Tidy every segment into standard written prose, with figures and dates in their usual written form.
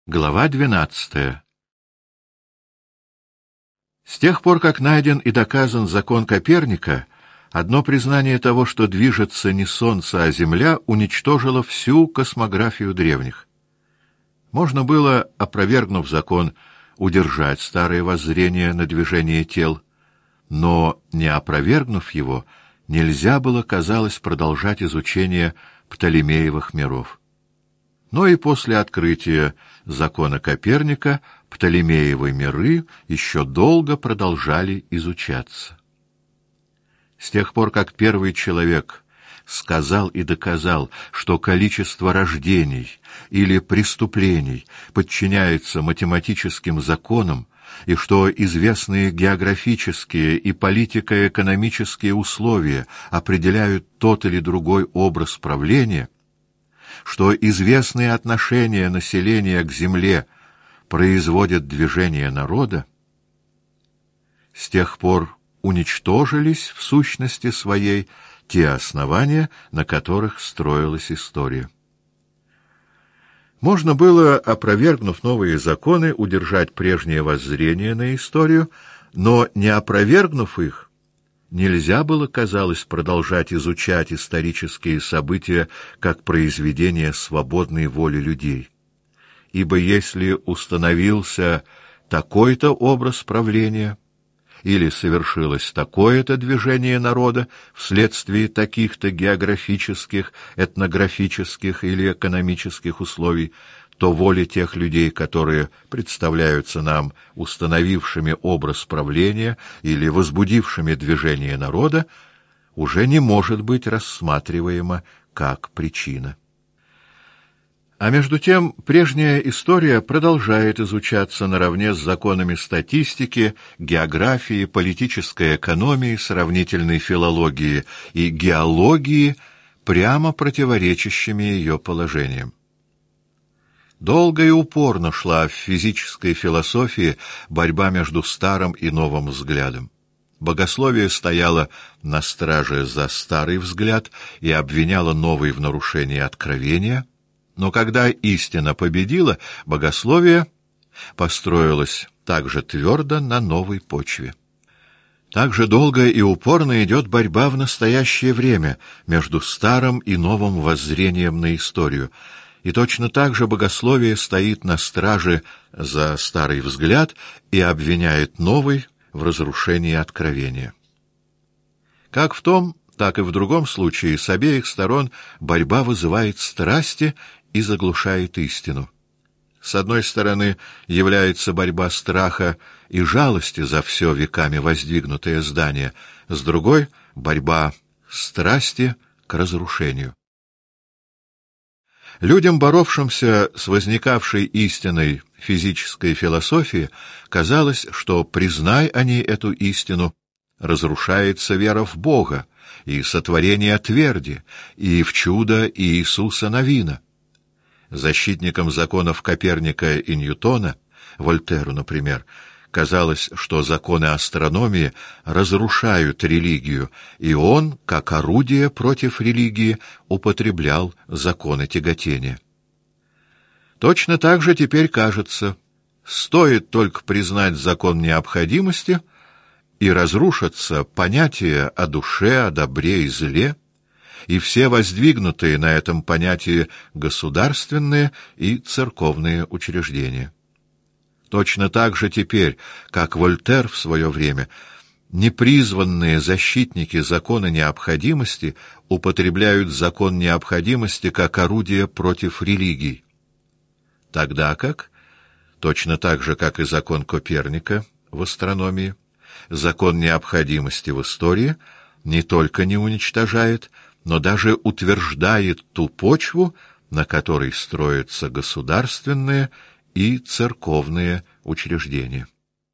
Глава 12. С тех пор, как найден и доказан закон Коперника, одно признание того, что движется не Солнце, а Земля, уничтожило всю космографию древних. Можно было, опровергнув закон, удержать старое воззрение на движение тел, но, не опровергнув его, нельзя было, казалось, продолжать изучение Птолемеевых миров. Но и после открытия закона Коперника Птолемеевы миры еще долго продолжали изучаться. С тех пор, как первый человек сказал и доказал, что количество рождений или преступлений подчиняется математическим законам, и что известные географические и политико-экономические условия определяют тот или другой образ правления, что известные отношения населения к земле производят движение народа, с тех пор уничтожились в сущности своей те основания, на которых строилась история. Можно было, опровергнув новые законы, удержать прежнее воззрение на историю, но, не опровергнув их, нельзя было, казалось, продолжать изучать исторические события как произведение свободной воли людей. Ибо если установился такой-то образ правления, или совершилось такое-то движение народа вследствие таких-то географических, этнографических или экономических условий, то воли тех людей, которые представляются нам установившими образ правления или возбудившими движение народа, уже не может быть рассматриваема как причина. А между тем, прежняя история продолжает изучаться наравне с законами статистики, географии, политической экономии, сравнительной филологии и геологии, прямо противоречащими ее положениям. Долго и упорно шла в физической философии борьба между старым и новым взглядом. Богословие стояло на страже за старый взгляд и обвиняло новый в нарушении откровения, но когда истина победила, богословие построилось также твердо на новой почве. Так же долго и упорно идет борьба в настоящее время между старым и новым воззрением на историю, и точно так же богословие стоит на страже за старый взгляд и обвиняет новый в разрушении откровения. Как в том, так и в другом случае с обеих сторон борьба вызывает страсти и заглушает истину. С одной стороны является борьба страха и жалости за все веками воздвигнутое здание, с другой — борьба страсти к разрушению. Людям, боровшимся с возникавшей истиной физической философии, казалось, что, признай они эту истину, разрушается вера в Бога и сотворение тверди, и в чудо Иисуса Навина. Защитникам законов Коперника и Ньютона, Вольтеру, например, казалось, что законы астрономии разрушают религию, и он, как орудие против религии, употреблял законы тяготения. Точно так же теперь кажется, стоит только признать закон необходимости, и разрушатся понятия о душе, о добре и зле, и все воздвигнутые на этом понятии государственные и церковные учреждения. Точно так же теперь, как Вольтер в свое время, непризванные защитники закона необходимости употребляют закон необходимости как орудие против религий. Тогда как, точно так же, как и закон Коперника в астрономии, закон необходимости в истории не только не уничтожает, но даже утверждает ту почву, на которой строятся государственные и церковные учреждения.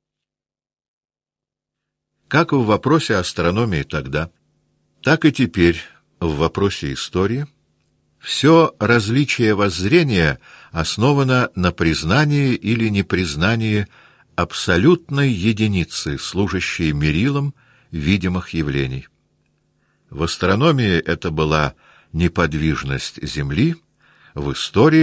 Как в вопросе астрономии тогда, так и теперь в вопросе истории все различие воззрения основано на признании или непризнании абсолютной единицы, служащей мерилом видимых явлений. В астрономии это была неподвижность Земли, в истории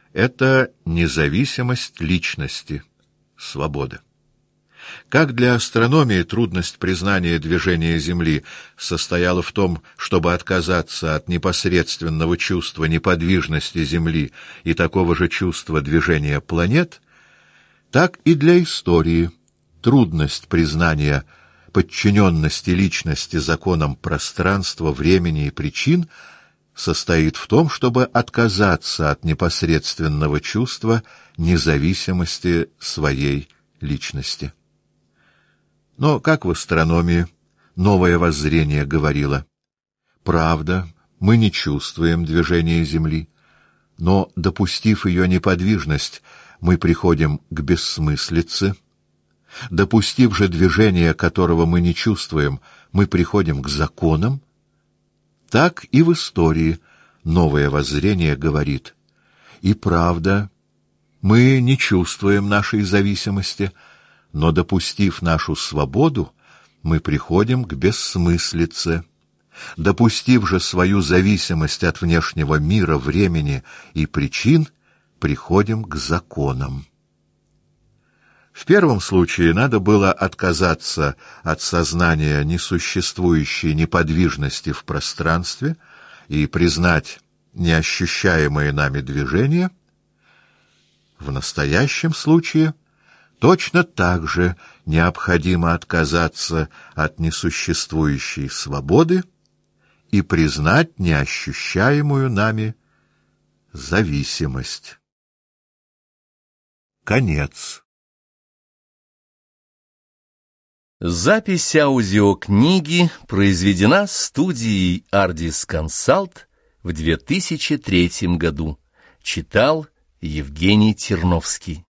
— это независимость личности, свобода. Как для астрономии трудность признания движения Земли состояла в том, чтобы отказаться от непосредственного чувства неподвижности Земли и такого же чувства движения планет, так и для истории трудность признания подчиненности личности законам пространства, времени и причин состоит в том, чтобы отказаться от непосредственного чувства независимости своей личности. Но, как в астрономии, новое воззрение говорило: правда, мы не чувствуем движения Земли, но, допустив ее неподвижность, мы приходим к бессмыслице. Допустив же движение, которого мы не чувствуем, мы приходим к законам. Так и в истории новое воззрение говорит: и правда, мы не чувствуем нашей зависимости, но, допустив нашу свободу, мы приходим к бессмыслице. Допустив же свою зависимость от внешнего мира, времени и причин, приходим к законам. В первом случае надо было отказаться от сознания несуществующей неподвижности в пространстве и признать неощущаемые нами движения. В настоящем случае точно так же необходимо отказаться от несуществующей свободы и признать неощущаемую нами зависимость. Конец. Запись аудиокниги произведена студией Ardis Consult в 2003 году. Читал Евгений Терновский.